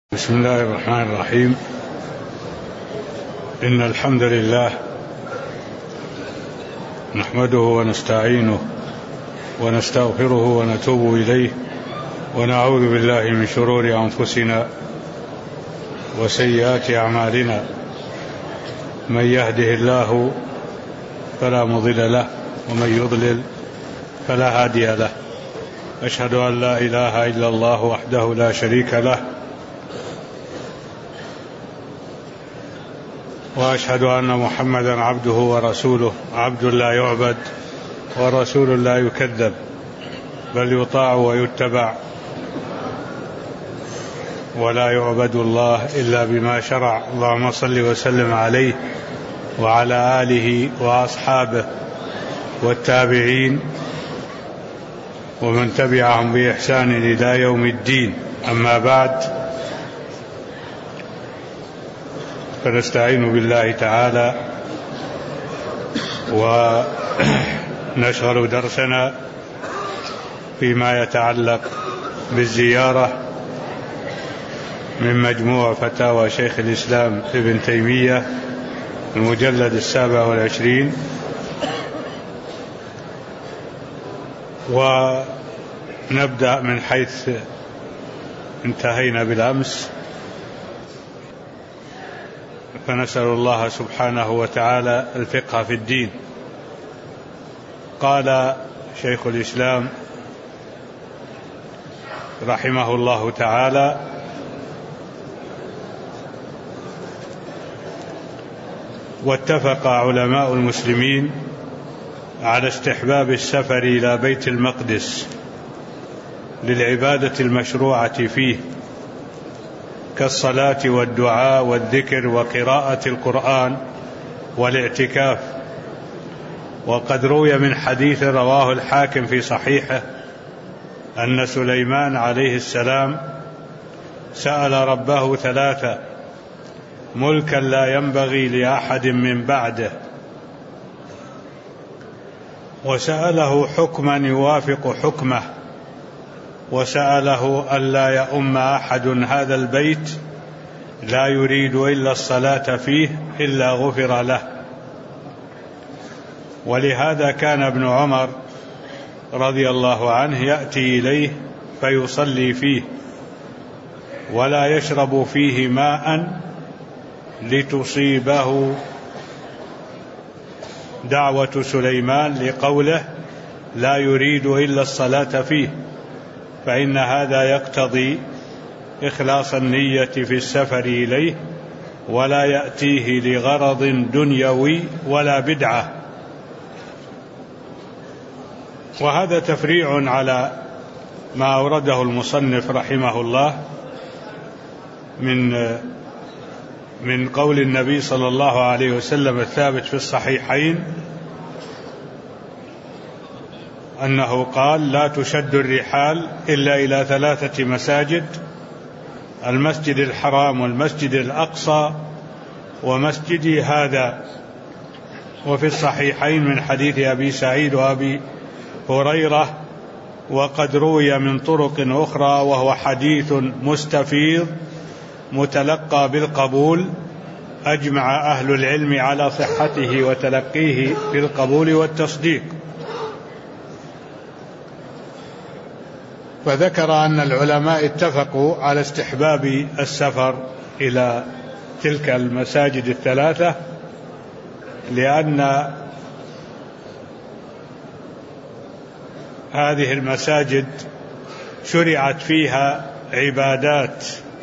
بسم الله الرحمن الرحيم. إن الحمد لله نحمده ونستعينه ونستغفره ونتوب إليه ونعوذ بالله من شرور أنفسنا وسيئات أعمالنا، من يهده الله فلا مضل له ومن يضلل فلا هادي له. أشهد أن لا إله إلا الله وحده لا شريك له، وأشهد أن محمدا عبده ورسوله، عبد لا يعبد ورسول لا يكذب، بل يطاع ويتبع، ولا يعبد الله إلا بما شرع. اللهم صل وسلم عليه وعلى آله وأصحابه والتابعين ومن تبعهم بإحسان إلى يوم الدين. أما بعد، فنستعين بالله تعالى ونشغل درسنا فيما يتعلق بالزيارة من مجموع فتاوى شيخ الإسلام ابن تيمية المجلد 27، ونبدأ من حيث انتهينا بالأمس، فنسأل الله سبحانه وتعالى الفقه في الدين. قال شيخ الإسلام رحمه الله تعالى: واتفق علماء المسلمين على استحباب السفر إلى بيت المقدس للعبادة المشروعة فيه كالصلاة والدعاء والذكر وقراءة القرآن والاعتكاف. وقد روي من حديث رواه الحاكم في صحيحه أن سليمان عليه السلام سأل ربه ثلاثة: ملكا لا ينبغي لأحد من بعده، وسأله حكما يوافق حكمه، وسأله ألا يؤم أحد هذا البيت لا يريد إلا الصلاة فيه إلا غفر له. ولهذا كان ابن عمر رضي الله عنه يأتي إليه فيصلي فيه ولا يشرب فيه ماء لتصيبه دعوة سليمان لقوله لا يريد إلا الصلاة فيه، فإن هذا يقتضي إخلاص النية في السفر إليه، ولا يأتيه لغرض دنيوي ولا بدعة. وهذا تفريع على ما أورده المصنف رحمه الله من قول النبي صلى الله عليه وسلم الثابت في الصحيحين أنه قال: لا تشد الرحال إلا إلى 3 مساجد: المسجد الحرام والمسجد الأقصى ومسجدي هذا. وفي الصحيحين من حديث أبي سعيد وأبي هريرة، وقد روي من طرق أخرى، وهو حديث مستفيض متلقى بالقبول، أجمع أهل العلم على صحته وتلقيه بالقبول والتصديق. فذكر أن العلماء اتفقوا على استحباب السفر إلى تلك المساجد 3، لأن هذه المساجد شرعت فيها عبادات،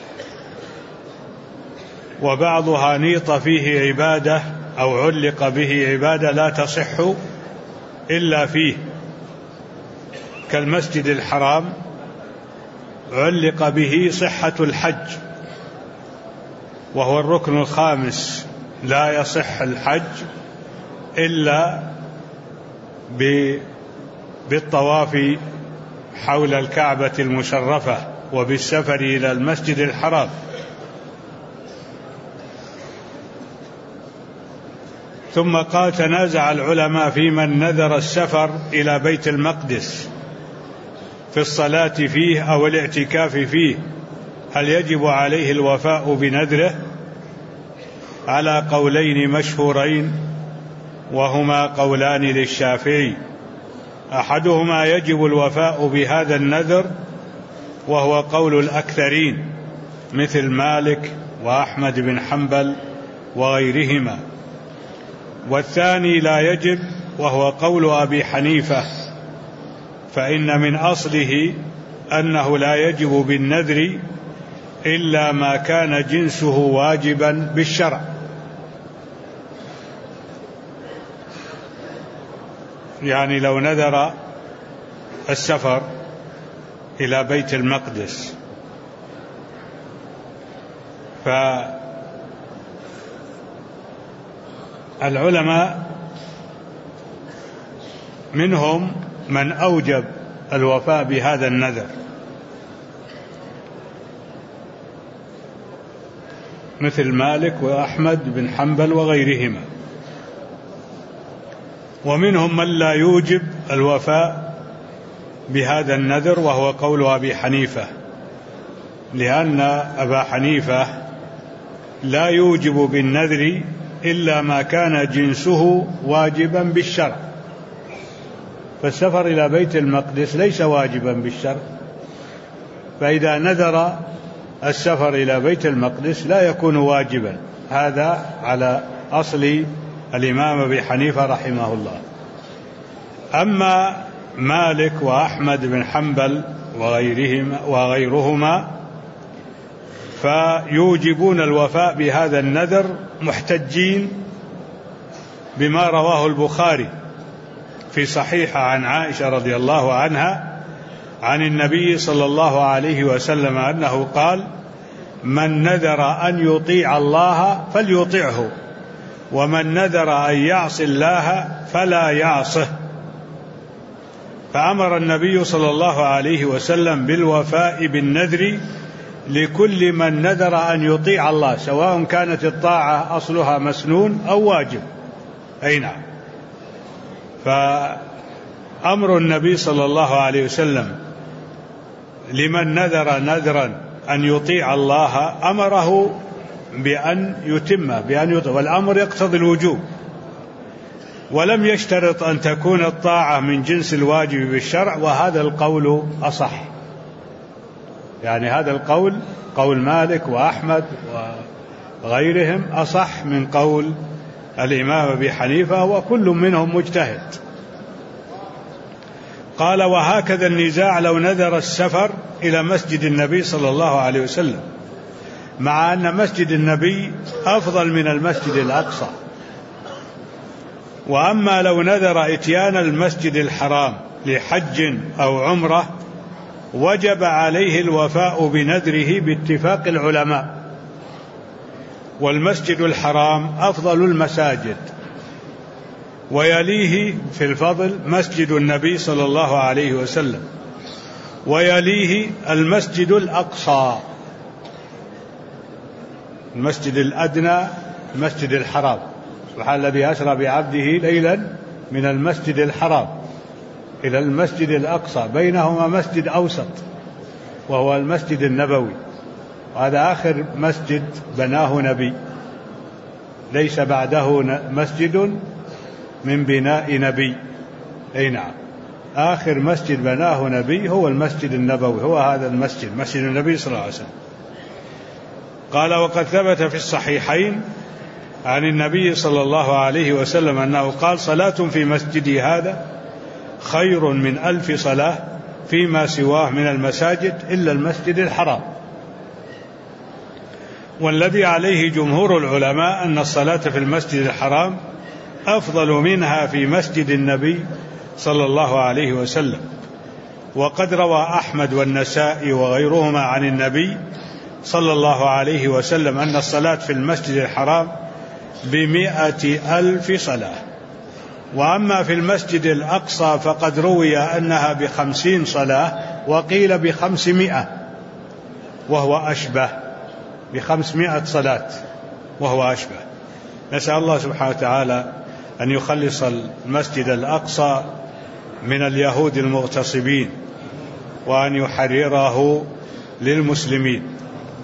وبعضها نيط فيه عبادة أو علق به عبادة لا تصح إلا فيه، كالمسجد الحرام علق به صحة الحج، وهو الركن الخامس، لا يصح الحج إلا بالطواف حول الكعبة المشرفة وبالسفر إلى المسجد الحرام. ثم قال: تنازع العلماء في من نذر السفر إلى بيت المقدس في الصلاة فيه أو الاعتكاف فيه، هل يجب عليه الوفاء بنذره؟ على قولين مشهورين، وهما قولان للشافعي. أحدهما يجب الوفاء بهذا النذر، وهو قول الأكثرين مثل مالك وأحمد بن حنبل وغيرهما. والثاني لا يجب، وهو قول أبي حنيفة، فإن من أصله أنه لا يجب بالنذر إلا ما كان جنسه واجبا بالشرع. يعني لو نذر السفر إلى بيت المقدس، فالعلماء منهم من أوجب الوفاء بهذا النذر، مثل مالك وأحمد بن حنبل وغيرهما. ومنهم من لا يوجب الوفاء بهذا النذر، وهو قول أبي حنيفة، لأن أبا حنيفة لا يوجب بالنذر إلا ما كان جنسه واجبا بالشرع. فالسفر إلى بيت المقدس ليس واجبا بالشرع، فإذا نذر السفر إلى بيت المقدس لا يكون واجبا. هذا على أصل الإمام أبي حنيفة رحمه الله. أما مالك وأحمد بن حنبل وغيرهما فيوجبون الوفاء بهذا النذر، محتجين بما رواه البخاري في صحيح عن عائشة رضي الله عنها عن النبي صلى الله عليه وسلم أنه قال: من نذر أن يطيع الله فليطعه، ومن نذر أن يعصي الله فلا يعصه. فأمر النبي صلى الله عليه وسلم بالوفاء بالنذر لكل من نذر أن يطيع الله، سواء كانت الطاعة أصلها مسنون أو واجب. أي نعم. فأمر النبي صلى الله عليه وسلم لمن نذر نذرا أن يطيع الله أمره بأن يتم، والأمر يقتضي الوجوب، ولم يشترط أن تكون الطاعة من جنس الواجب بالشرع. وهذا القول أصح، يعني هذا القول قول مالك وأحمد وغيرهم أصح من قول الإمام أبي حنيفة، وكل منهم مجتهد. قال: وهكذا النزاع لو نذر السفر إلى مسجد النبي صلى الله عليه وسلم، مع أن مسجد النبي أفضل من المسجد الأقصى. وأما لو نذر إتيان المسجد الحرام لحج أو عمرة وجب عليه الوفاء بنذره باتفاق العلماء. والمسجد الحرام أفضل المساجد، ويليه في الفضل مسجد النبي صلى الله عليه وسلم، ويليه المسجد الأقصى، المسجد الأدنى، المسجد الحرام. سبحان الذي أسرى بعبده ليلا من المسجد الحرام إلى المسجد الأقصى، بينهما مسجد أوسط وهو المسجد النبوي، وهذا آخر مسجد بناه نبي، ليس بعده مسجد من بناء نبي. أي نعم، آخر مسجد بناه نبي هو المسجد النبوي، هو هذا المسجد، مسجد النبي صلى الله عليه وسلم. قال: وقد ثبت في الصحيحين عن النبي صلى الله عليه وسلم أنه قال: صلاة في مسجدي هذا خير من 1000 صلاة فيما سواه من المساجد إلا المسجد الحرام. والذي عليه جمهور العلماء أن الصلاة في المسجد الحرام أفضل منها في مسجد النبي صلى الله عليه وسلم. وقد روى أحمد والنسائي وغيرهما عن النبي صلى الله عليه وسلم أن الصلاة في المسجد الحرام ب100,000 صلاة. وأما في المسجد الأقصى فقد روي أنها ب50 صلاة، وقيل ب500، وهو أشبه، ب500 صلاة وهو أشبه. نسأل الله سبحانه وتعالى أن يخلص المسجد الأقصى من اليهود المغتصبين، وأن يحرره للمسلمين.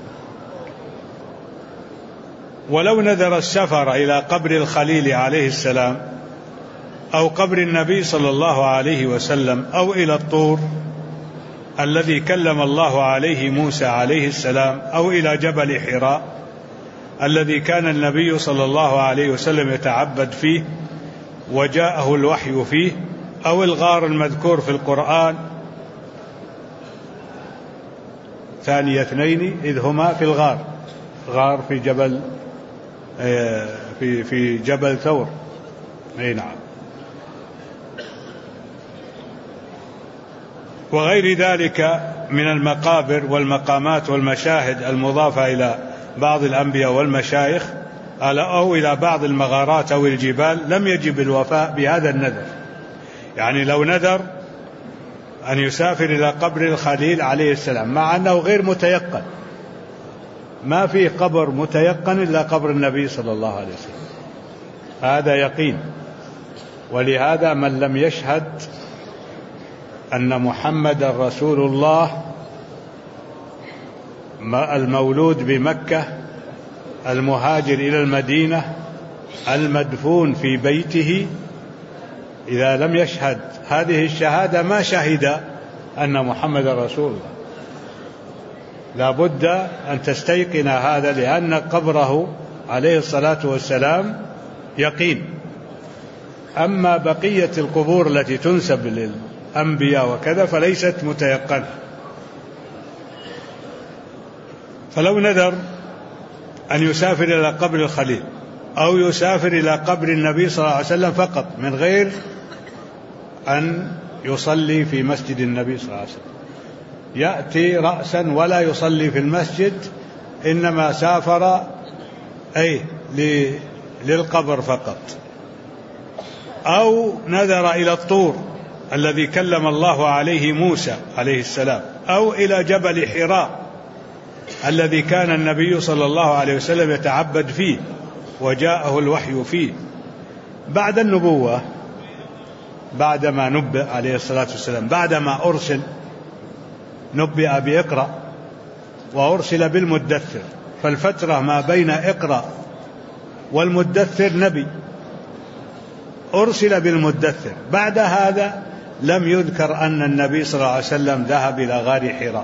ولو نذر السفر إلى قبر الخليل عليه السلام أو قبر النبي صلى الله عليه وسلم أو إلى الطور الذي كلم الله عليه موسى عليه السلام أو إلى جبل حراء الذي كان النبي صلى الله عليه وسلم يتعبد فيه وجاءه الوحي فيه أو الغار المذكور في القرآن ثاني اثنين إذ هما في الغار، غار في جبل في جبل ثور. أي نعم. وغير ذلك من المقابر والمقامات والمشاهد المضافة إلى بعض الأنبياء والمشايخ أو إلى بعض المغارات أو الجبال لم يجب الوفاء بهذا النذر. يعني لو نذر أن يسافر إلى قبر الخليل عليه السلام مع أنه غير متيقن، ما في قبر متيقن إلا قبر النبي صلى الله عليه وسلم، هذا يقين. ولهذا من لم يشهد أن محمد رسول الله المولود بمكة المهاجر إلى المدينة المدفون في بيته، إذا لم يشهد هذه الشهادة ما شهد أن محمد رسول الله. لا بد أن تستيقن هذا، لأن قبره عليه الصلاة والسلام يقين. أما بقية القبور التي تنسب للأنبياء وكذا فليست متيقنة. فلو نذر أن يسافر إلى قبر الخليل أو يسافر إلى قبر النبي صلى الله عليه وسلم فقط من غير أن يصلي في مسجد النبي صلى الله عليه وسلم، يأتي رأسا ولا يصلي في المسجد، إنما سافر للقبر فقط. أو نذر إلى الطور الذي كلم الله عليه موسى عليه السلام أو إلى جبل حراء الذي كان النبي صلى الله عليه وسلم يتعبد فيه وجاءه الوحي فيه بعد النبوة، بعدما نبئ عليه الصلاة والسلام، بعدما أرسل نبئ بإقرأ وأرسل بالمدثر، فالفترة ما بين إقرأ والمدثر نبي أرسل بالمدثر. بعد هذا لم يذكر أن النبي صلى الله عليه وسلم ذهب إلى غار حراء.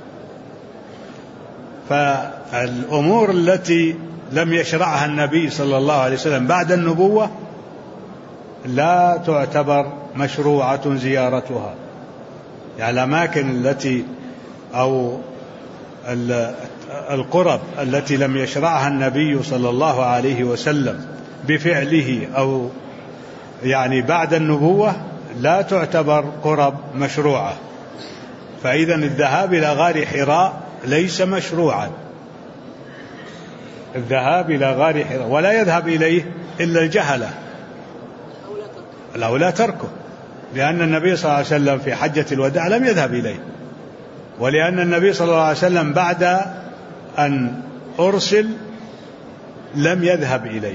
فالأمور التي لم يشرعها النبي صلى الله عليه وسلم بعد النبوة لا تعتبر مشروعة زيارتها. يعني الأماكن التي أو القرب التي لم يشرعها النبي صلى الله عليه وسلم بفعله أو يعني بعد النبوة لا تعتبر قرب مشروعة. فإذا الذهاب إلى غار حراء ليس مشروعا، الذهاب إلى غار حراء ولا يذهب إليه إلا الجهلة أو لا تركه، لأن النبي صلى الله عليه وسلم في حجة الوداع لم يذهب إليه، ولأن النبي صلى الله عليه وسلم بعد أن أرسل لم يذهب إليه.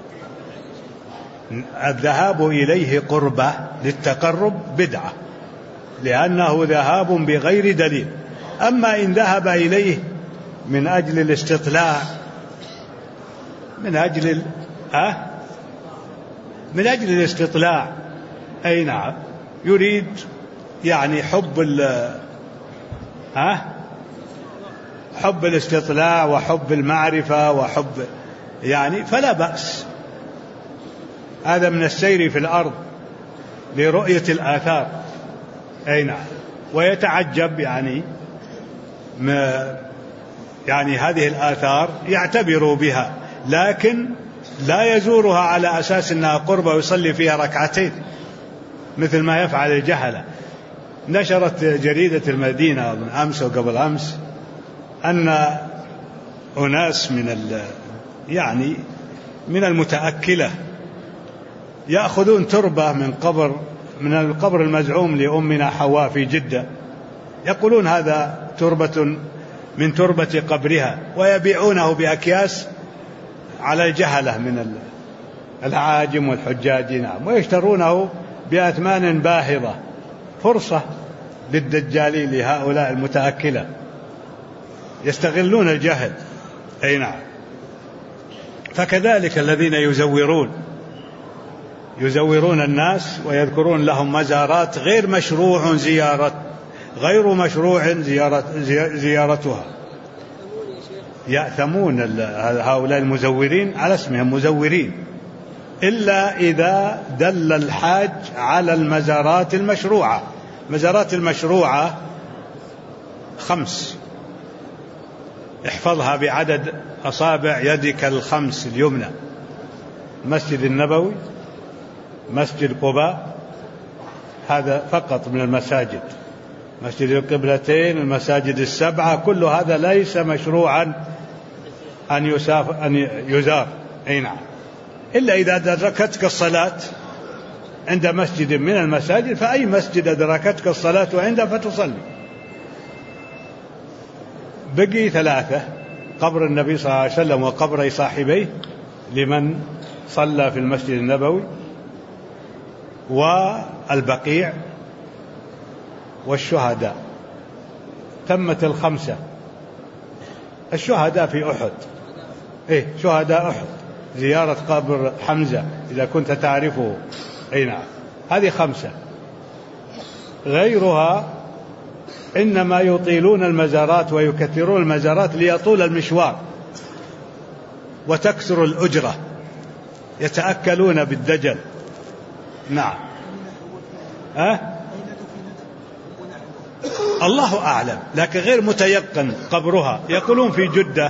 الذهاب إليه قربة للتقرب بدعة، لأنه ذهاب بغير دليل. أما إن ذهب إليه من أجل الاستطلاع، من أجل الاستطلاع، أي نعم، يريد يعني حب الاستطلاع وحب المعرفة وحب يعني فلا بأس. هذا من السير في الأرض لرؤية الآثار. أي نعم. ويتعجب يعني هذه الآثار يعتبر بها، لكن لا يزورها على أساس أنها قربة ويصلي فيها ركعتين مثل ما يفعل الجهلة. نشرت جريدة المدينة من أمس وقبل أمس أن أناس من المتأكلة يأخذون تربة من القبر المزعوم لأمنا حواء في جدة، يقولون هذا تربة من تربة قبرها، ويبيعونه بأكياس على الجهلة من العاجم والحجاج، نعم، ويشترونه بأثمان باهظة. فرصة للدجالين لهؤلاء المتأكلة، يستغلون الجهل. أي نعم. فكذلك الذين يزورون الناس ويذكرون لهم مزارات غير مشروع زيارتها، يأثمون هؤلاء المزورين على اسمهم مزورين، إلا إذا دل الحاج على المزارات المشروعة. المزارات المشروعة 5، احفظها بعدد أصابع يدك 5 اليمنى: المسجد النبوي، مسجد قباء، هذا فقط من المساجد، مسجد القبلتين، المساجد 7، كل هذا ليس مشروعا أن يزار، أي نعم، إلا إذا أدركتك الصلاة عند مسجد من المساجد، فأي مسجد أدركتك الصلاة عنده فتصلي. بقي 3: قبر النبي صلى الله عليه وسلم وقبر صاحبيه لمن صلى في المسجد النبوي، والبقيع، والشهداء. تمت 5. الشهداء في أحد، شهداء أحد، زيارة قبر حمزة إذا كنت تعرفه، أي نعم، هذه 5. غيرها إنما يطيلون المزارات ويكثرون المزارات ليطول المشوار وتكثر الأجرة، يتأكلون بالدجل. نعم. الله أعلم، لكن غير متيقن قبرها. يقولون في جدة،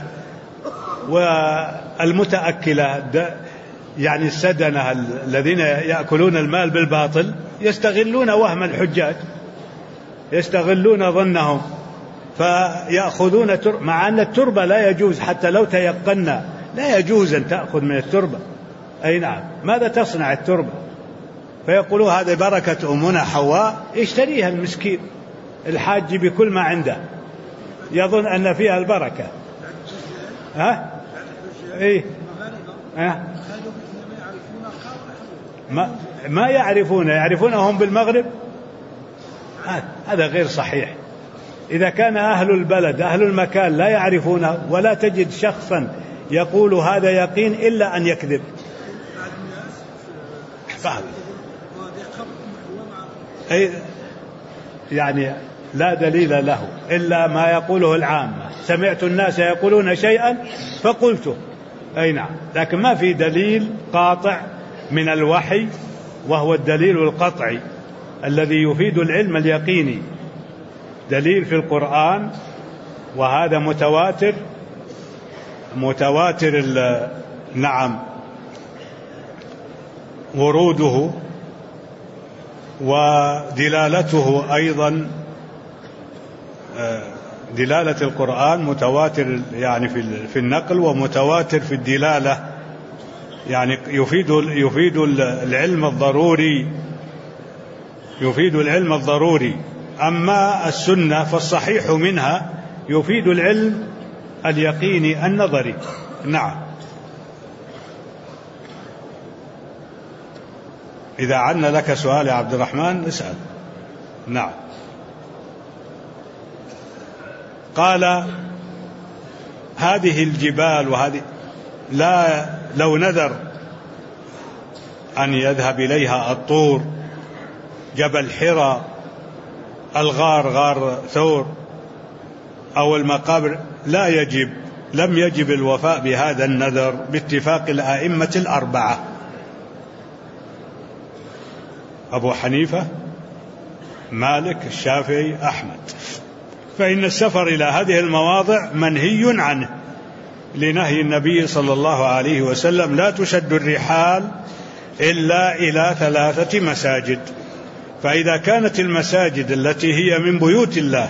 والمتأكلة يعني السدنة الذين يأكلون المال بالباطل يستغلون وهم الحجاج، يستغلون ظنهم، فيأخذون مع أن التربة لا يجوز، حتى لو تيقنا لا يجوز أن تأخذ من التربة. أي نعم، ماذا تصنع التربة؟ فيقولوا هذا بركة أمنا حواء، يشتريها المسكين الحاج بكل ما عنده، يظن أن فيها البركة. ما يعرفونهم بالمغرب، هذا غير صحيح. إذا كان أهل البلد أهل المكان لا يعرفونه، ولا تجد شخصا يقول هذا يقين إلا أن يكذب. يعني لا دليل له إلا ما يقوله العامة، سمعت الناس يقولون شيئا فقلته، أي نعم، لكن ما في دليل قاطع من الوحي، وهو الدليل القطعي الذي يفيد العلم اليقيني. دليل في القرآن، وهذا متواتر نعم وروده، ودلالته أيضا، دلالة القرآن متواتر يعني في النقل، ومتواتر في الدلالة، يعني يفيد العلم الضروري. أما السنة فالصحيح منها يفيد العلم اليقيني النظري. نعم. إذا عنا لك سؤال يا عبد الرحمن اسأل. نعم. قال هذه الجبال وهذه لو نذر أن يذهب إليها الطور، جبل حراء، الغار غار ثور، أو المقابر، لم يجب الوفاء بهذا النذر باتفاق الأئمة 4: أبو حنيفة، مالك، الشافعي، أحمد. فإن السفر إلى هذه المواضع منهي عنه لنهي النبي صلى الله عليه وسلم: لا تشد الرحال إلا إلى 3 مساجد. فإذا كانت المساجد التي هي من بيوت الله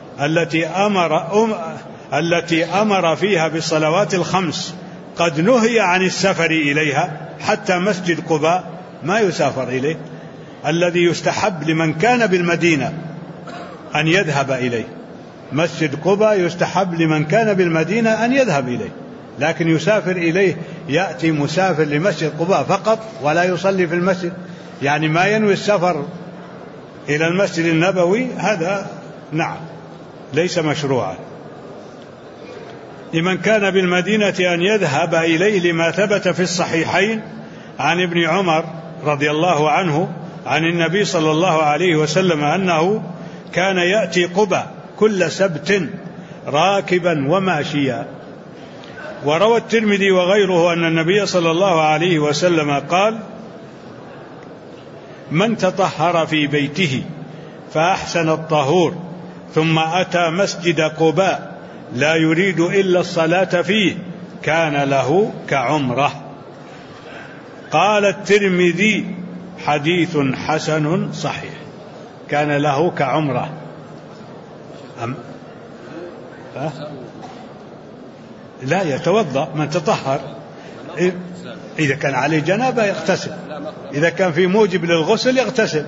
التي أمر فيها بالصلوات ال5 قد نهي عن السفر إليها، حتى مسجد قباء ما يسافر إليه، الذي يستحب لمن كان بالمدينة أن يذهب إليه. مسجد قباء يستحب لمن كان بالمدينة أن يذهب إليه، لكن يسافر إليه، يأتي مسافر لمسجد قباء فقط ولا يصلي في المسجد، يعني ما ينوي السفر إلى المسجد النبوي، هذا نعم ليس مشروعا. لمن كان بالمدينة أن يذهب إليه، لما ثبت في الصحيحين عن ابن عمر رضي الله عنه عن النبي صلى الله عليه وسلم أنه كان يأتي قبى كل سبت راكبا وماشيا. وروى الترمذي وغيره أن النبي صلى الله عليه وسلم قال: من تطهر في بيته فأحسن الطهور ثم أتى مسجد قباء لا يريد إلا الصلاة فيه كان له كعمرة. قال الترمذي: حديث حسن صحيح. كان له كعمرة. لا، يتوضأ من تطهر. إذا كان عليه جنابة يغتسل، إذا كان في موجب للغسل يغتسل.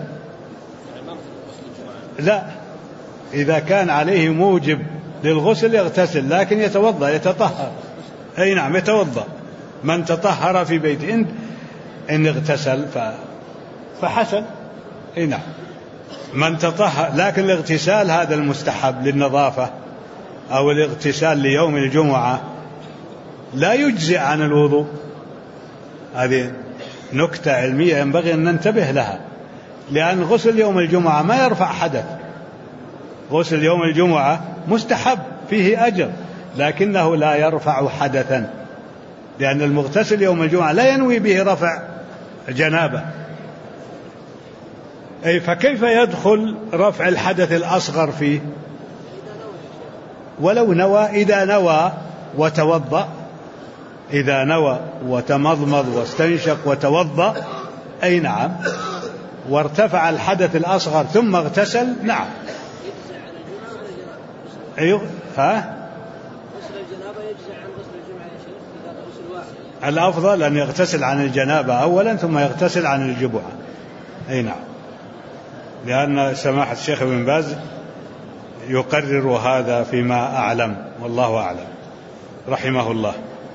لا، إذا كان عليه موجب للغسل يغتسل، لكن يتوضأ يتطهر. أي نعم، يتوضأ من تطهر في بيته. إن اغتسل فحسن. أي نعم، من تطهر. لكن الاغتسال هذا المستحب للنظافة، أو الاغتسال ليوم الجمعة لا يجزئ عن الوضوء. هذه نكتة علمية ينبغي أن ننتبه لها، لأن غسل يوم الجمعة ما يرفع حدث. غسل يوم الجمعة مستحب فيه أجر، لكنه لا يرفع حدثا، لأن المغتسل يوم الجمعة لا ينوي به رفع جنابة. أي فكيف يدخل رفع الحدث الأصغر فيه؟ ولو نوى، إذا نوى وتوضأ، إذا نوى وتمضمض واستنشق وتوضأ، أي نعم، وارتفع الحدث الأصغر ثم اغتسل، نعم. أيوه، الأفضل أن يغتسل عن الجنابة أولا ثم يغتسل عن الجبعة. أي نعم، لأن سماحة الشيخ ابن باز يقرر هذا فيما أعلم، والله أعلم، رحمه الله.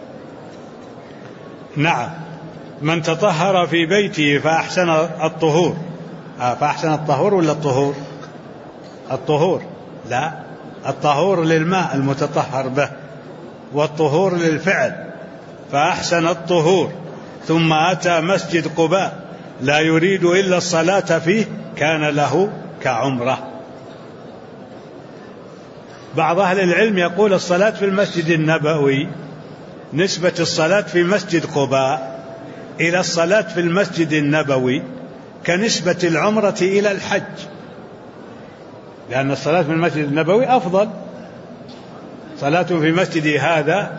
نعم، من تطهر في بيته فأحسن الطهور. فأحسن الطهور ولا الطهور؟ الطهور، لا، الطهور للماء المتطهر به، والطهور للفعل. فأحسن الطهور ثم أتى مسجد قباء لا يريد إلا الصلاة فيه كان له كعمرة. بعض أهل العلم يقول الصلاة في المسجد النبوي نسبة الصلاة في مسجد قباء إلى الصلاة في المسجد النبوي كنسبة العمرة إلى الحج، لأن الصلاة في المسجد النبوي أفضل. صلاة في مسجد هذا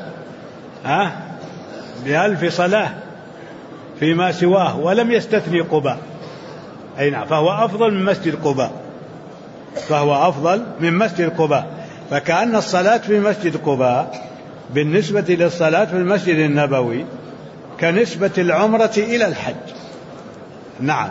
ب1000 صلاة فيما سواه، ولم يستثني قباء. أي نعم، فهو أفضل من مسجد قباء، فهو أفضل من مسجد قباء. فكأن الصلاة في مسجد قباء بالنسبة للصلاة في المسجد النبوي كنسبة العمرة إلى الحج. نعم.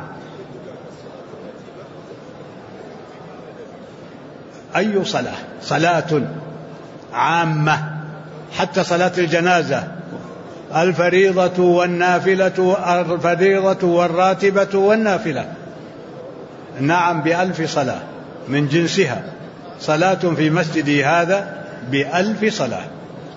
أي صلاة؟ صلاة عامة، حتى صلاة الجنازة، الفريضة والنافلة، الفريضة والراتبة والنافلة، نعم، ب1000 صلاة من جنسها. صلاة في مسجدي هذا ب1000 صلاة.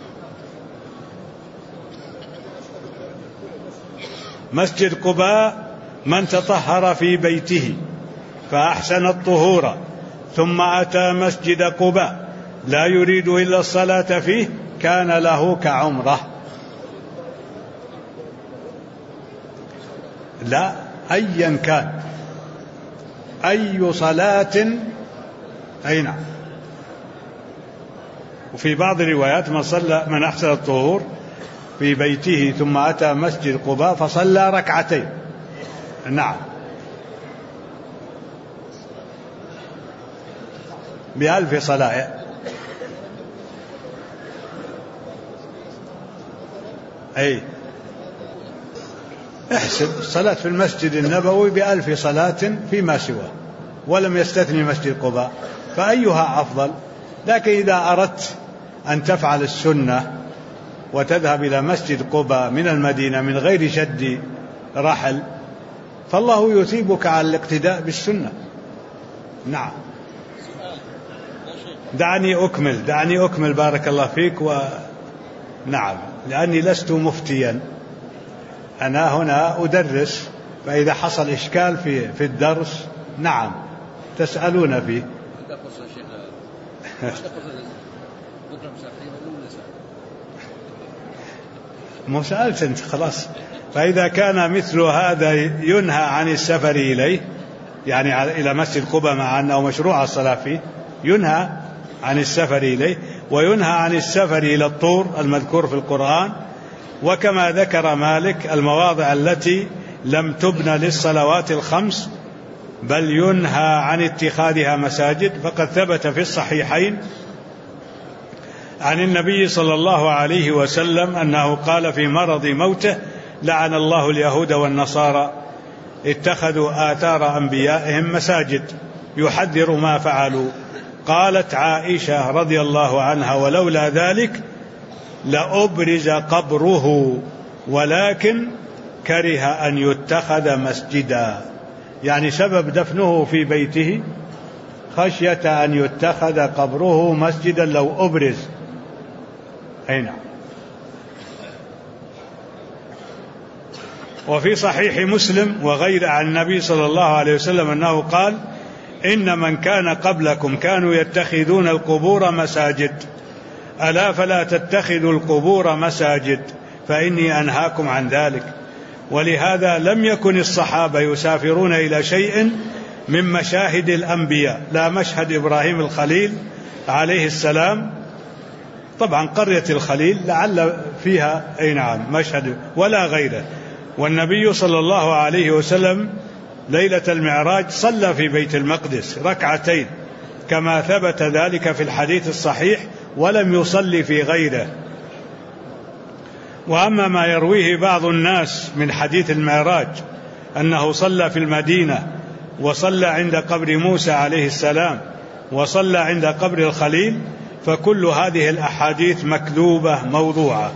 مسجد قباء من تطهر في بيته فأحسن الطهور ثم أتى مسجد قباء لا يريد إلا الصلاة فيه كان له كعمرة. لا، أيا كان أي صلاة. أي نعم. وفي بعض الروايات من أحسن الطهور في بيته ثم أتى مسجد قباء فصلى ركعتين. نعم، ب1000 صلاة. أي احسب الصلاة في المسجد النبوي ب1000 صلاة فيما سواه، ولم يستثني مسجد قباء، فأيها أفضل؟ لكن إذا أردت أن تفعل السنة وتذهب إلى مسجد قباء من المدينة من غير شد رحل، فالله يثيبك على الاقتداء بالسنة. نعم. دعني أكمل بارك الله فيك نعم، لأني لست مفتيا، أنا هنا أدرس، فإذا حصل إشكال في الدرس نعم تسألون فيه. مو سألت أنت خلاص. فإذا كان مثل هذا ينهى عن السفر إليه، يعني إلى مسجد قباء، مع أنه مشروع الصلاة فيه، ينهى عن السفر إليه، وينهى عن السفر إلى الطور المذكور في القرآن. وكما ذكر مالك المواضع التي لم تبنى للصلوات الخمس بل ينهى عن اتخاذها مساجد، فقد ثبت في الصحيحين عن النبي صلى الله عليه وسلم أنه قال في مرض موته: لعن الله اليهود والنصارى اتخذوا آثار أنبيائهم مساجد، يحذر ما فعلوا. قالت عائشة رضي الله عنها: ولولا ذلك لأبرز قبره ولكن كره أن يتخذ مسجدا، يعني سبب دفنه في بيته خشية أن يتخذ قبره مسجدا لو أبرز. أي نعم. وفي صحيح مسلم وغيره عن النبي صلى الله عليه وسلم أنه قال: إن من كان قبلكم كانوا يتخذون القبور مساجد، ألا فلا تتخذوا القبور مساجد فإني أنهاكم عن ذلك. ولهذا لم يكن الصحابة يسافرون إلى شيء من مشاهد الأنبياء، لا مشهد إبراهيم الخليل عليه السلام، طبعا قرية الخليل لعل فيها أي نعم مشهد، ولا غيره. والنبي صلى الله عليه وسلم ليلة المعراج صلى في بيت المقدس ركعتين كما ثبت ذلك في الحديث الصحيح، ولم يصلي في غيره. وأما ما يرويه بعض الناس من حديث المعراج أنه صلى في المدينة وصلى عند قبر موسى عليه السلام وصلى عند قبر الخليل، فكل هذه الأحاديث مكذوبة موضوعة.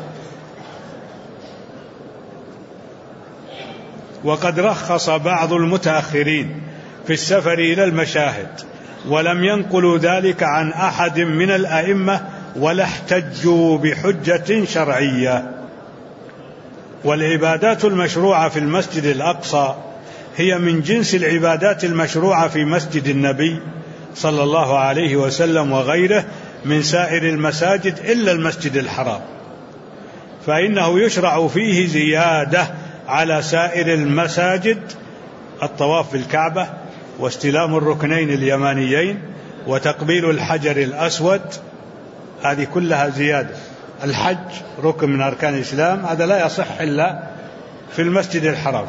وقد رخص بعض المتأخرين في السفر إلى المشاهد، ولم ينقلوا ذلك عن أحد من الأئمة ولا احتجوا بحجة شرعية. والعبادات المشروعة في المسجد الأقصى هي من جنس العبادات المشروعة في مسجد النبي صلى الله عليه وسلم وغيره من سائر المساجد إلا المسجد الحرام، فإنه يشرع فيه زيادة على سائر المساجد: الطواف بالكعبة، واستلام الركنين اليمانيين، وتقبيل الحجر الأسود، هذه كلها زيادة. الحج ركن من أركان الإسلام، هذا لا يصح إلا في المسجد الحرام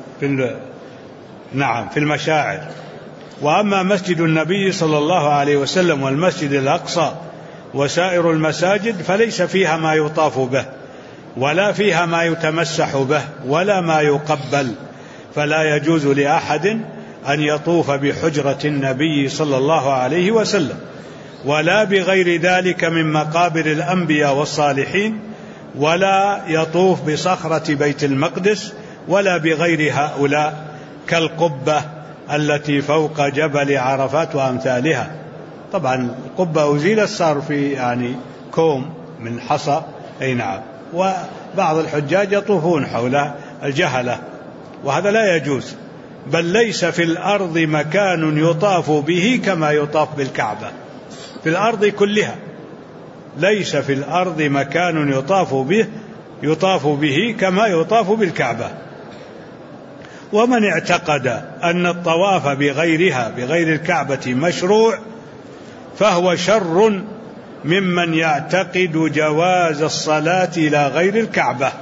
في المشاعر. وأما مسجد النبي صلى الله عليه وسلم والمسجد الأقصى وسائر المساجد فليس فيها ما يطاف به، ولا فيها ما يتمسح به، ولا ما يقبل، فلا يجوز لأحد أن يطوف بحجرة النبي صلى الله عليه وسلم، ولا بغير ذلك من مقابر الأنبياء والصالحين، ولا يطوف بصخرة بيت المقدس، ولا بغير هؤلاء كالقبة التي فوق جبل عرفات وأمثالها. طبعا القبة أزيلت، صار في يعني كوم من حصى. أي نعم. وبعض الحجاج يطوفون حول الجهلة، وهذا لا يجوز. بل ليس في الأرض مكان يطاف به كما يطاف بالكعبة، في الأرض كلها ليس في الأرض مكان يطاف به كما يطاف بالكعبة. ومن اعتقد أن الطواف بغيرها بغير الكعبة مشروع فهو شر ممن يعتقد جواز الصلاة إلى غير الكعبة.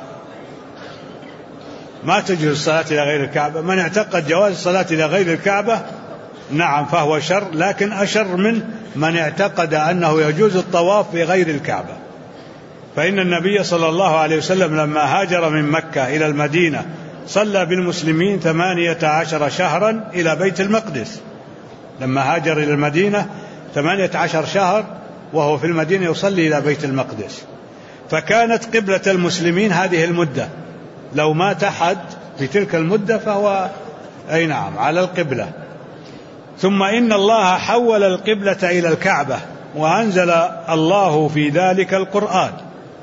ما تجوز الصلاة إلى غير الكعبة، من اعتقد جواز الصلاة إلى غير الكعبة نعم فهو شر، لكن أشر من اعتقد أنه يجوز الطواف بغير الكعبة. فإن النبي صلى الله عليه وسلم لما هاجر من مكة إلى المدينة صلى بالمسلمين 18 شهرا إلى بيت المقدس. لما هاجر إلى المدينة 18 شهر وهو في المدينة يصلي إلى بيت المقدس، فكانت قبلة المسلمين هذه المدة. لو مات أحد في تلك المدة فهو أي نعم على القبلة. ثم إن الله حول القبلة إلى الكعبة، وأنزل الله في ذلك القرآن.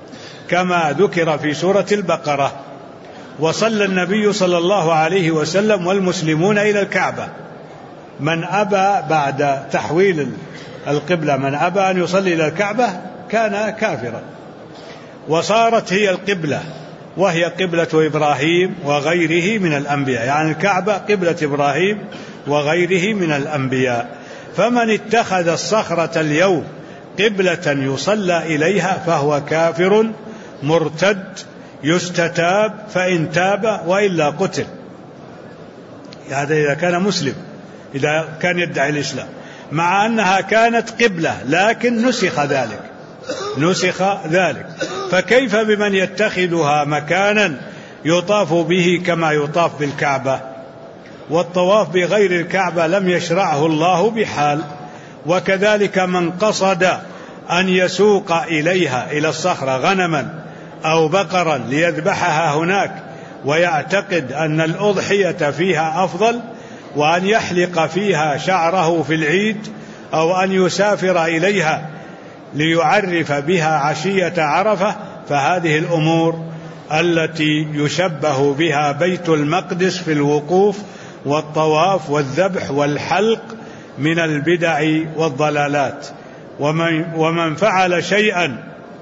كما ذكر في سورة البقرة. وصلى النبي صلى الله عليه وسلم والمسلمون إلى الكعبة. من أبى بعد تحويل القبلة، من أبى أن يصلي إلى الكعبة كان كافرا، وصارت هي القبلة، وهي قبلة إبراهيم وغيره من الأنبياء، يعني الكعبة قبلة إبراهيم وغيره من الأنبياء. فمن اتخذ الصخرة اليوم قبلة يصلى إليها فهو كافر مرتد يستتاب فإن تاب وإلا قتل. هذا إذا كان مسلم، إذا كان يدعي الإسلام، مع أنها كانت قبلة لكن نسخ ذلك. فكيف بمن يتخذها مكانا يطاف به كما يطاف بالكعبة؟ والطواف بغير الكعبة لم يشرعه الله بحال. وكذلك من قصد أن يسوق إليها إلى الصخرة غنما أو بقرا ليذبحها هناك ويعتقد أن الأضحية فيها أفضل، وأن يحلق فيها شعره في العيد، أو أن يسافر إليها ليعرف بها عشية عرفة، فهذه الأمور التي يشبه بها بيت المقدس في الوقوف والطواف والذبح والحلق من البدع والضلالات. ومن فعل شيئا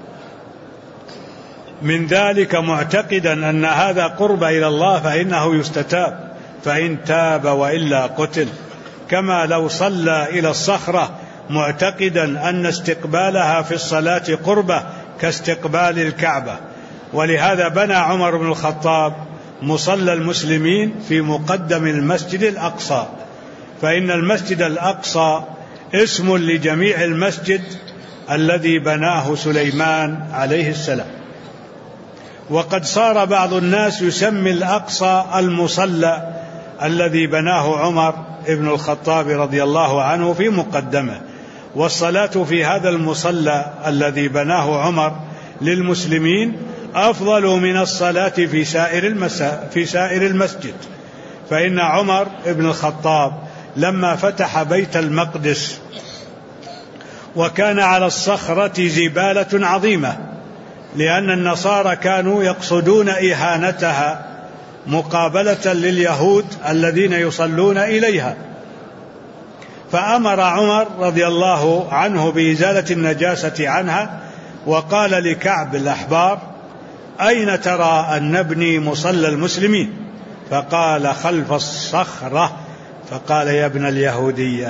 من ذلك معتقدا أن هذا قرب إلى الله فإنه يستتاب فإن تاب وإلا قتل، كما لو صلى إلى الصخرة معتقدا أن استقبالها في الصلاة قربة كاستقبال الكعبة. ولهذا بنى عمر بن الخطاب مصلى المسلمين في مقدم المسجد الأقصى، فإن المسجد الأقصى اسم لجميع المسجد الذي بناه سليمان عليه السلام. وقد صار بعض الناس يسمي الأقصى المصلى الذي بناه عمر بن الخطاب رضي الله عنه في مقدمه. والصلاة في هذا المصلى الذي بناه عمر للمسلمين أفضل من الصلاة في سائر المسجد. فإن عمر بن الخطاب لما فتح بيت المقدس وكان على الصخرة زبالة عظيمة، لأن النصارى كانوا يقصدون إهانتها مقابلة لليهود الذين يصلون إليها، فأمر عمر رضي الله عنه بإزالة النجاسة عنها، وقال لكعب الأحبار: أين ترى أن نبني مصلى المسلمين؟ فقال: خلف الصخرة. فقال: يا ابن اليهودية.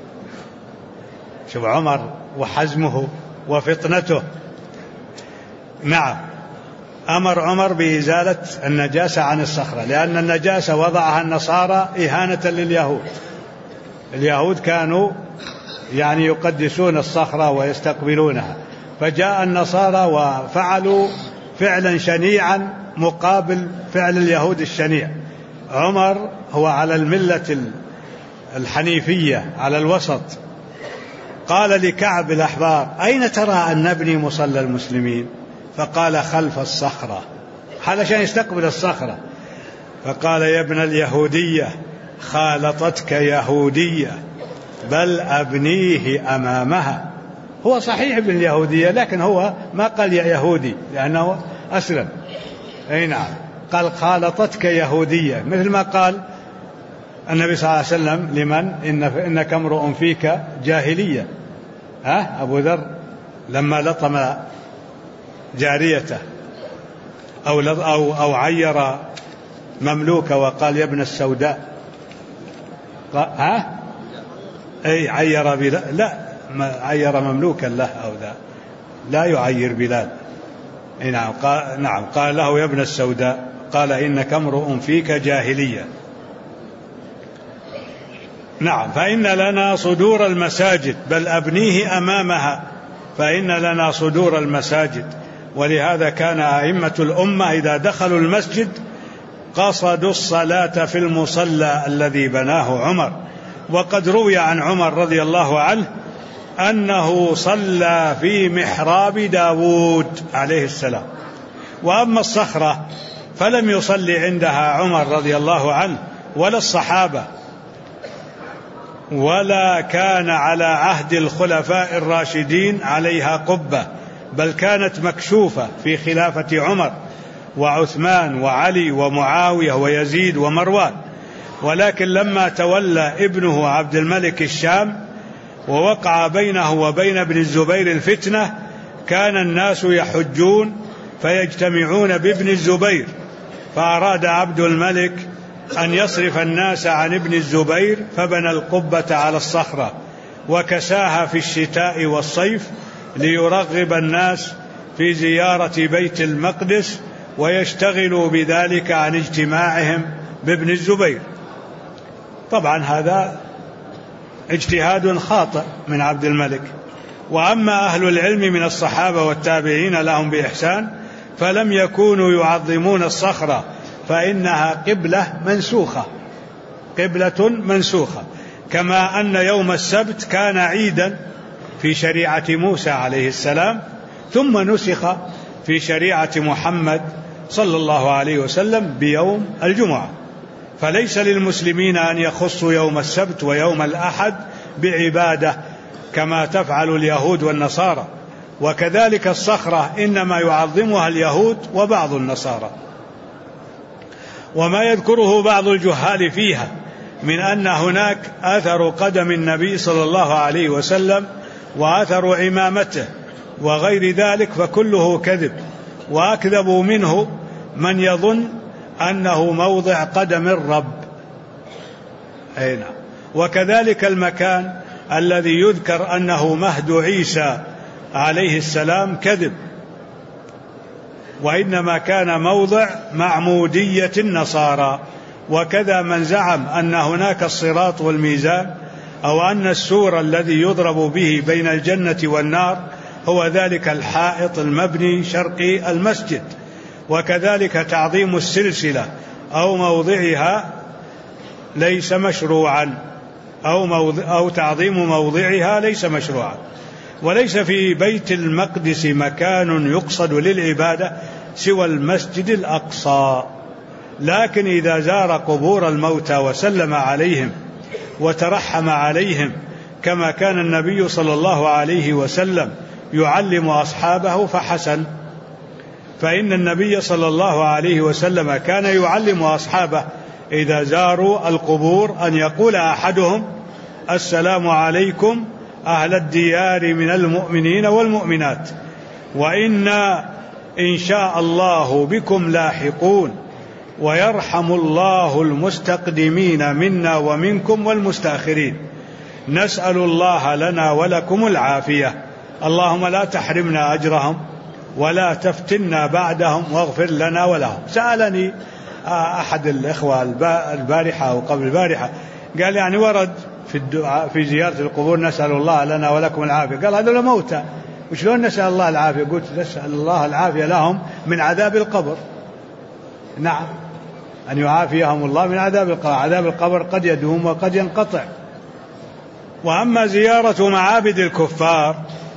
شوف عمر وحزمه وفطنته. نعم، أمر عمر بإزالة النجاسة عن الصخرة، لأن النجاسة وضعها النصارى إهانة لليهود. اليهود كانوا يعني يقدسون الصخرة ويستقبلونها، فجاء النصارى وفعلوا فعلا شنيعا مقابل فعل اليهود الشنيع. عمر هو على الملة الحنيفية، على الوسط. قال لكعب الأحبار: أين ترى أن نبني مصلى المسلمين؟ فقال: خلف الصخرة، علشان يستقبل الصخرة. فقال: يا ابن اليهودية، خالطتك يهودية، بل أبنيه أمامها. هو صحيح ابن اليهودية، لكن هو ما قال يا يهودي لأنه أسلم. أي نعم، قال: خالطتك يهودية، مثل ما قال النبي صلى الله عليه وسلم لمن؟ إنك امرؤ فيك جاهلية. أبو ذر لما لطم جاريته أو عير مملوك وقال: يا ابن السوداء. أي عير بلال، لا، عير مملوكا له أو ذا، لا يعير بلال. نعم، قال له: يا ابن السوداء، قال: إنك امرؤ فيك جاهلية. نعم، فإن لنا صدور المساجد، بل أبنيه أمامها، فإن لنا صدور المساجد. ولهذا كان أئمة الأمة إذا دخلوا المسجد قصدوا الصلاة في المصلى الذي بناه عمر. وقد روي عن عمر رضي الله عنه أنه صلى في محراب داود عليه السلام. وأما الصخرة فلم يصلي عندها عمر رضي الله عنه ولا الصحابة، ولا كان على عهد الخلفاء الراشدين عليها قبة، بل كانت مكشوفة في خلافة عمر وعثمان وعلي ومعاوية ويزيد ومروان، ولكن لما تولى ابنه عبد الملك الشام ووقع بينه وبين ابن الزبير الفتنة، كان الناس يحجون فيجتمعون بابن الزبير، فأراد عبد الملك أن يصرف الناس عن ابن الزبير، فبنى القبة على الصخرة وكساها في الشتاء والصيف ليرغب الناس في زيارة بيت المقدس ويشتغلوا بذلك عن اجتماعهم بابن الزبير. طبعا هذا اجتهاد خاطئ من عبد الملك. وأما أهل العلم من الصحابة والتابعين لهم بإحسان فلم يكونوا يعظمون الصخرة، فإنها قبلة منسوخة، كما أن يوم السبت كان عيدا في شريعة موسى عليه السلام، ثم نسخ في شريعة محمد صلى الله عليه وسلم بيوم الجمعة. فليس للمسلمين أن يخصوا يوم السبت ويوم الأحد بعبادة كما تفعل اليهود والنصارى، وكذلك الصخرة إنما يعظمها اليهود وبعض النصارى. وما يذكره بعض الجهال فيها من أن هناك أثر قدم النبي صلى الله عليه وسلم وأثر عمامته وغير ذلك فكله كذب، وأكذب منه من يظن أنه موضع قدم الرب. وكذلك المكان الذي يذكر أنه مهد عيسى عليه السلام كذب، وإنما كان موضع معمودية النصارى. وكذا من زعم أن هناك الصراط والميزان، أو أن السور الذي يضرب به بين الجنة والنار هو ذلك الحائط المبني شرقي المسجد. وكذلك تعظيم السلسلة أو موضعها ليس مشروعا، أو تعظيم موضعها ليس مشروعا. وليس في بيت المقدس مكان يقصد للعبادة سوى المسجد الأقصى، لكن إذا زار قبور الموتى وسلم عليهم وترحم عليهم كما كان النبي صلى الله عليه وسلم يعلم أصحابه فحسن. فإن النبي صلى الله عليه وسلم كان يعلم أصحابه إذا زاروا القبور أن يقول أحدهم: السلام عليكم أهل الديار من المؤمنين والمؤمنات، وإنا إن شاء الله بكم لاحقون، ويرحم الله المستقدمين منا ومنكم والمستأخرين، نسأل الله لنا ولكم العافية، اللهم لا تحرمنا أجرهم ولا تفتنا بعدهم واغفر لنا ولهم. سألني أحد الإخوة البارحة أو قبل البارحة، قال يعني ورد في الدعاء في زيارة القبور نسأل الله لنا ولكم العافية، قال هذول موتى وشلون نسأل الله العافية؟ قلت نسأل الله العافية لهم من عذاب القبر. نعم، أن يعافيهم الله من عذاب القبر، عذاب القبر قد يدوم وقد ينقطع. وأما زيارة معابد الكفار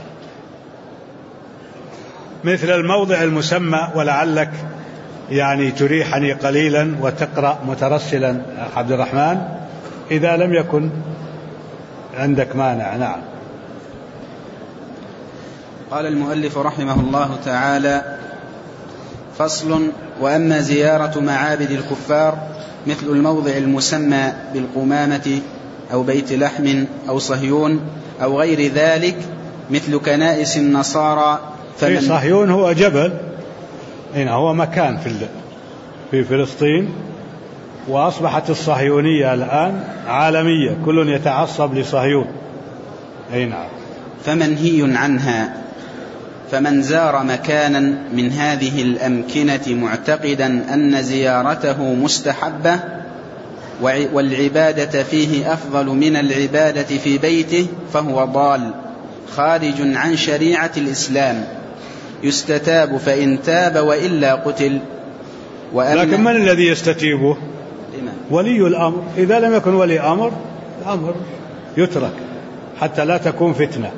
مثل الموضع المسمى، ولعلك يعني تريحني قليلا وتقرأ مترسلا عبد الرحمن إذا لم يكن عندك مانع. نعم. قال المؤلف رحمه الله تعالى: فصل: وأما زيارة معابد الكفار مثل الموضع المسمى بالقمامة أو بيت لحم أو صهيون أو غير ذلك مثل كنائس النصارى. في صهيون هو جبل، هنا هو مكان في فلسطين، وأصبحت الصهيونية الآن عالمية، كل يتعصب لصهيون. نعم. فمنهي عنها. فمن زار مكانا من هذه الأمكنة معتقدا أن زيارته مستحبة والعبادة فيه أفضل من العبادة في بيته فهو ضال خارج عن شريعة الإسلام، يستتاب فإن تاب وإلا قتل. لكن من الذي يستتيبه؟ ولي الأمر. إذا لم يكن ولي أمر الأمر يترك حتى لا تكون فتنة.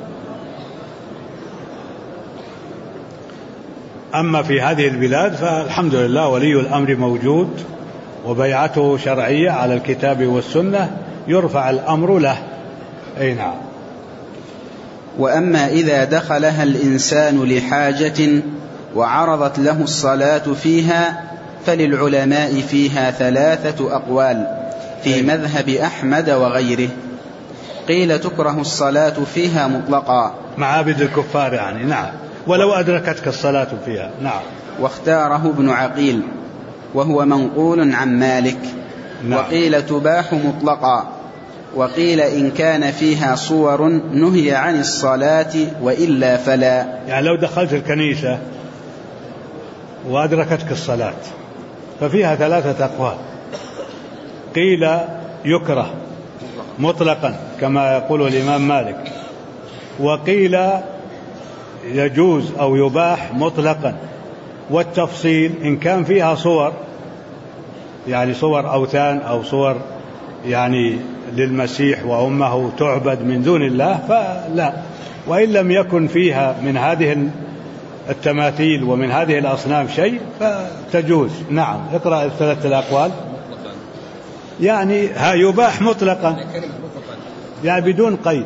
أما في هذه البلاد فالحمد لله ولي الأمر موجود وبيعته شرعية على الكتاب والسنة، يرفع الأمر له. نعم. وأما إذا دخلها الإنسان لحاجة وعرضت له الصلاة فيها فللعلماء فيها 3 أقوال في مذهب أحمد وغيره. قيل تكره الصلاة فيها مطلقا، معابد الكفار يعني، نعم، ولو أدركتك الصلاة فيها، نعم. واختاره ابن عقيل وهو منقول عن مالك. نعم. وقيل تباح مطلقا، وقيل إن كان فيها صور نهي عن الصلاة وإلا فلا. يعني لو دخلت الكنيسة وأدركتك الصلاة ففيها 3 أقوال. قيل يكره مطلقا كما يقول الإمام مالك، وقيل يجوز أو يباح مطلقا، والتفصيل إن كان فيها صور، يعني صور أوثان أو صور يعني للمسيح وأمه تعبد من دون الله فلا، وإن لم يكن فيها من هذه التماثيل ومن هذه الأصنام شيء فتجوز. نعم. اقرأ 3 الأقوال. يعني يباح مطلقا، يعني بدون قيد،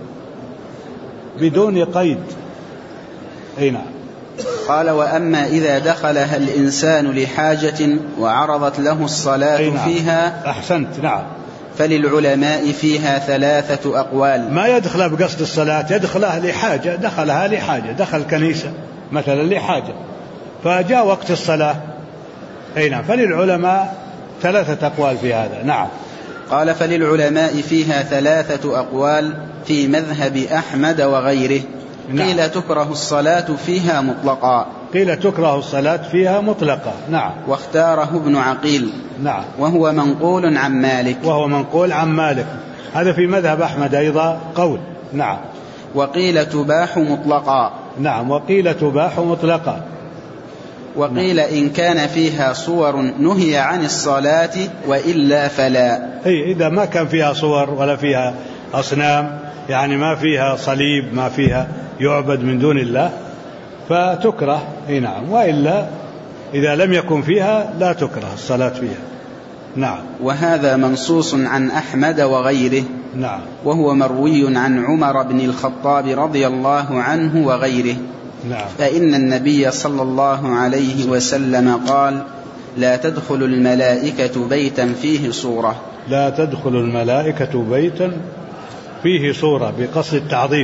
بدون قيد. أي نعم. قال وأما إذا دخلها الإنسان لحاجة وعرضت له الصلاة فيها. أحسنت. نعم. فللعلماء فيها 3 أقوال. ما يدخل بقصد الصلاة، يدخلها لحاجة، دخلها لحاجة، دخل كنيسة مثلا لحاجة فجاء وقت الصلاة. أي نعم. فللعلماء 3 أقوال في هذا. نعم. قال فللعلماء فيها 3 أقوال في مذهب أحمد وغيره. نعم. قيل تكره الصلاة فيها مطلقا. قيل تكره الصلاة فيها مطلقا. نعم. واختاره ابن عقيل. نعم. وهو منقول عن مالك. وهو منقول عن مالك. هذا في مذهب أحمد أيضا قول. نعم. وقيل تباح مطلقا. نعم. وقيل تباح مطلقا. وقيل إن كان فيها صور نهي عن الصلاة وإلا فلا. أي إذا ما كان فيها صور ولا فيها أصنام، يعني ما فيها صليب، ما فيها يعبد من دون الله فتكره. أي نعم. وإلا إذا لم يكن فيها لا تكره الصلاة فيها. نعم. وهذا منصوص عن أحمد وغيره. نعم. وهو مروي عن عمر بن الخطاب رضي الله عنه وغيره. نعم. فإن النبي صلى الله عليه وسلم قال لا تدخل الملائكة بيتا فيه صورة. لا تدخل الملائكة بيتا فيه صورة بقصد التعظيم.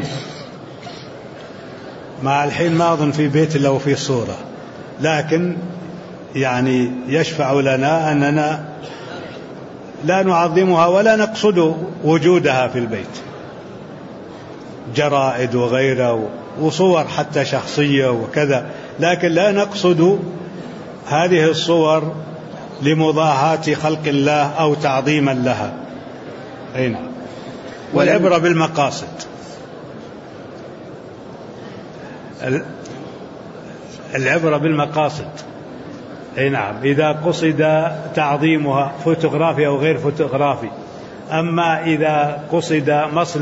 مع الحين ما أظن في بيت إلا وفيه صورة، لكن يعني يشفع لنا أننا لا نعظمها ولا نقصد وجودها في البيت، جرائد وغيره وصور حتى شخصية وكذا، لكن لا نقصد هذه الصور لمضاهاة خلق الله أو تعظيما لها. أي نعم. والعبرة بالمقاصد. العبرة بالمقاصد. أي نعم. إذا قصد تعظيمها فوتوغرافي أو غير فوتوغرافي. أما إذا قصد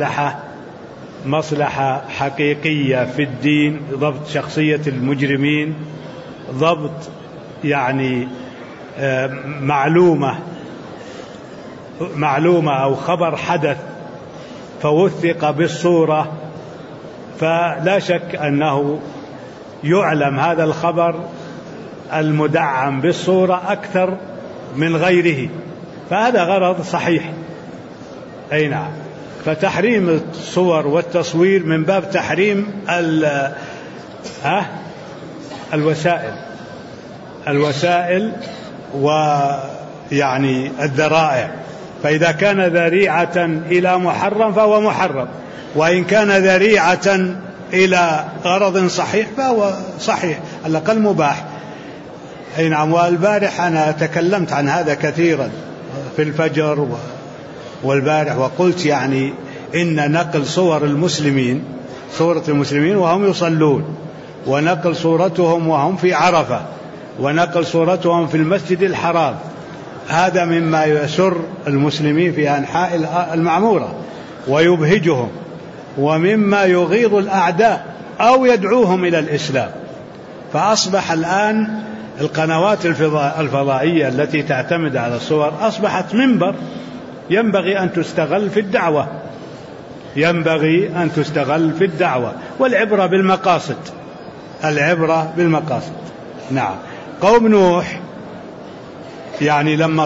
مصلحة حقيقية في الدين، ضبط شخصية المجرمين، ضبط يعني معلومة أو خبر حدث فوثق بالصورة، فلا شك أنه يعلم هذا الخبر المدعم بالصورة أكثر من غيره، فهذا غرض صحيح. أي نعم. فتحريم الصور والتصوير من باب تحريم الوسائل ويعني الذرائع. فإذا كان ذريعة إلى محرم فهو محرم، وإن كان ذريعة إلى غرض صحيح فهو صحيح، على الأقل مباح. أي نعم. والبارح أنا تكلمت عن هذا كثيرا في الفجر والبارح، وقلت يعني إن نقل صور المسلمين، صورة المسلمين وهم يصلون، ونقل صورتهم وهم في عرفة، ونقل صورتهم في المسجد الحرام، هذا مما يسر المسلمين في أنحاء المعمورة ويبهجهم، ومما يغيظ الأعداء أو يدعوهم إلى الإسلام. فأصبح الآن القنوات الفضائية التي تعتمد على الصور أصبحت منبر ينبغي أن تستغل في الدعوة. ينبغي أن تستغل في الدعوة. والعبرة بالمقاصد، العبرة بالمقاصد. نعم. قوم نوح يعني لما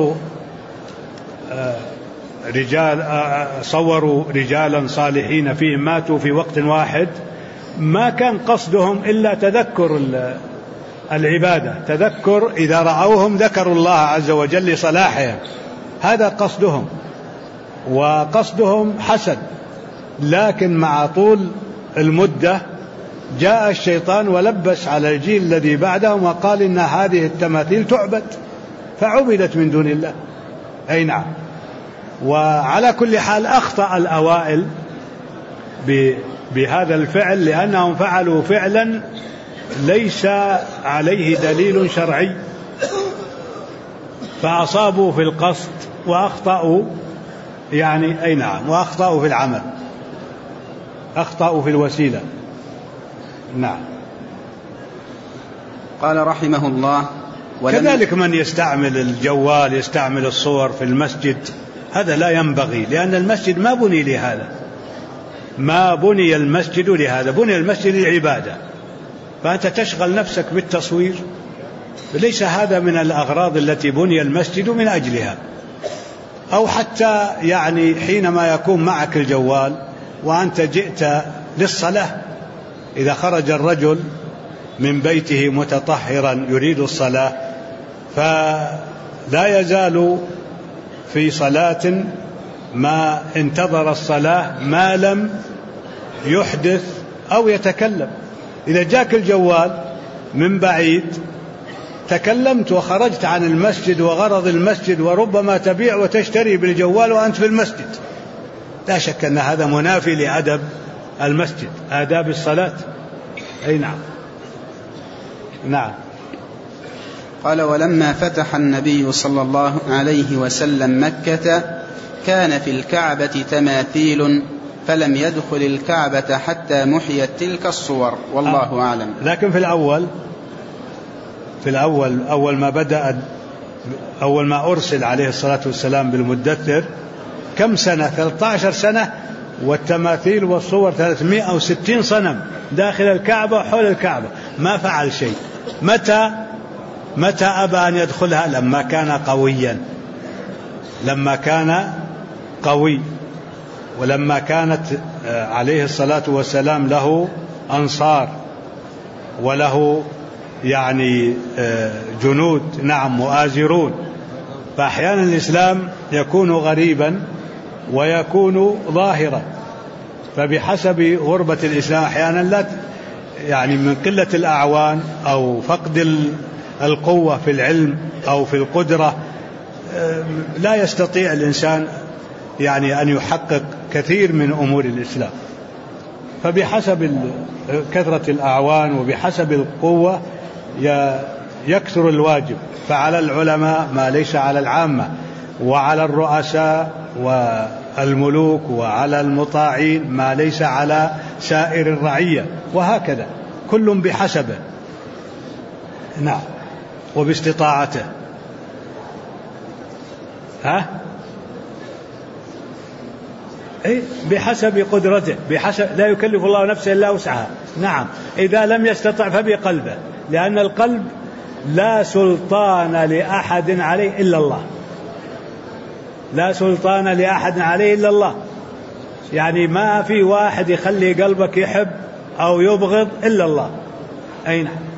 صوروا رجالا صالحين فيهم ماتوا في وقت واحد، ما كان قصدهم إلا تذكر العبادة، تذكر إذا رأوهم ذكروا الله عز وجل لصلاحهم، هذا قصدهم، وقصدهم حسن. لكن مع طول المدة جاء الشيطان ولبس على الجيل الذي بعدهم وقال إن هذه التماثيل تعبد، فعبدت من دون الله. أي نعم. وعلى كل حال أخطأ الأوائل بهذا الفعل، لأنهم فعلوا فعلا ليس عليه دليل شرعي، فأصابوا في القصد وأخطأوا يعني. أي نعم. وأخطأوا في العمل، أخطأوا في الوسيلة. نعم. قال رحمه الله: كذلك من يستعمل الجوال، يستعمل الصور في المسجد، هذا لا ينبغي، لأن المسجد ما بني لهذا، ما بني المسجد لهذا، بني المسجد للعبادة، فأنت تشغل نفسك بالتصوير، ليس هذا من الأغراض التي بني المسجد من أجلها. أو حتى يعني حينما يكون معك الجوال وأنت جئت للصلاة، إذا خرج الرجل من بيته متطهرا يريد الصلاة، فلا يزال في صلاة ما انتظر الصلاة ما لم يحدث أو يتكلم. إذا جاك الجوال من بعيد تكلمت وخرجت عن المسجد وغرض المسجد، وربما تبيع وتشتري بالجوال وأنت في المسجد، لا شك أن هذا منافي لأدب المسجد، آداب الصلاة. أي نعم. نعم. قال: ولما فتح النبي صلى الله عليه وسلم مكة كان في الكعبة تماثيل، فلم يدخل الكعبة حتى محيت تلك الصور، والله أعلم. لكن في الأول أول ما بدأ، أول ما أرسل عليه الصلاة والسلام بالمدثر كم سنة؟ 13 سنة، والتماثيل والصور 360 صنم داخل الكعبة وحول الكعبة، ما فعل شيء. متى أبى أن يدخلها؟ لما كان قويا، لما كان قوي، ولما كانت عليه الصلاة والسلام له أنصار وله يعني جنود، نعم، مؤازرون. فأحيانا الإسلام يكون غريبا ويكون ظاهرا، فبحسب غربة الإسلام أحيانا لا يعني من قلة الأعوان أو فقد القوة في العلم أو في القدرة لا يستطيع الإنسان يعني أن يحقق كثير من أمور الإسلام. فبحسب كثرة الأعوان وبحسب القوة يكثر الواجب. فعلى العلماء ما ليس على العامة، وعلى الرؤساء والملوك وعلى المطاعين ما ليس على سائر الرعية، وهكذا كل بحسبه. نعم. وباستطاعته. بحسب قدرته، بحسب، لا يكلف الله نفسا إلا وسعها. نعم. إذا لم يستطع فبقلبه، لأن القلب لا سلطان لأحد عليه إلا الله، لا سلطان لأحد عليه إلا الله. يعني ما في واحد يخلي قلبك يحب أو يبغض إلا الله. أي نعم.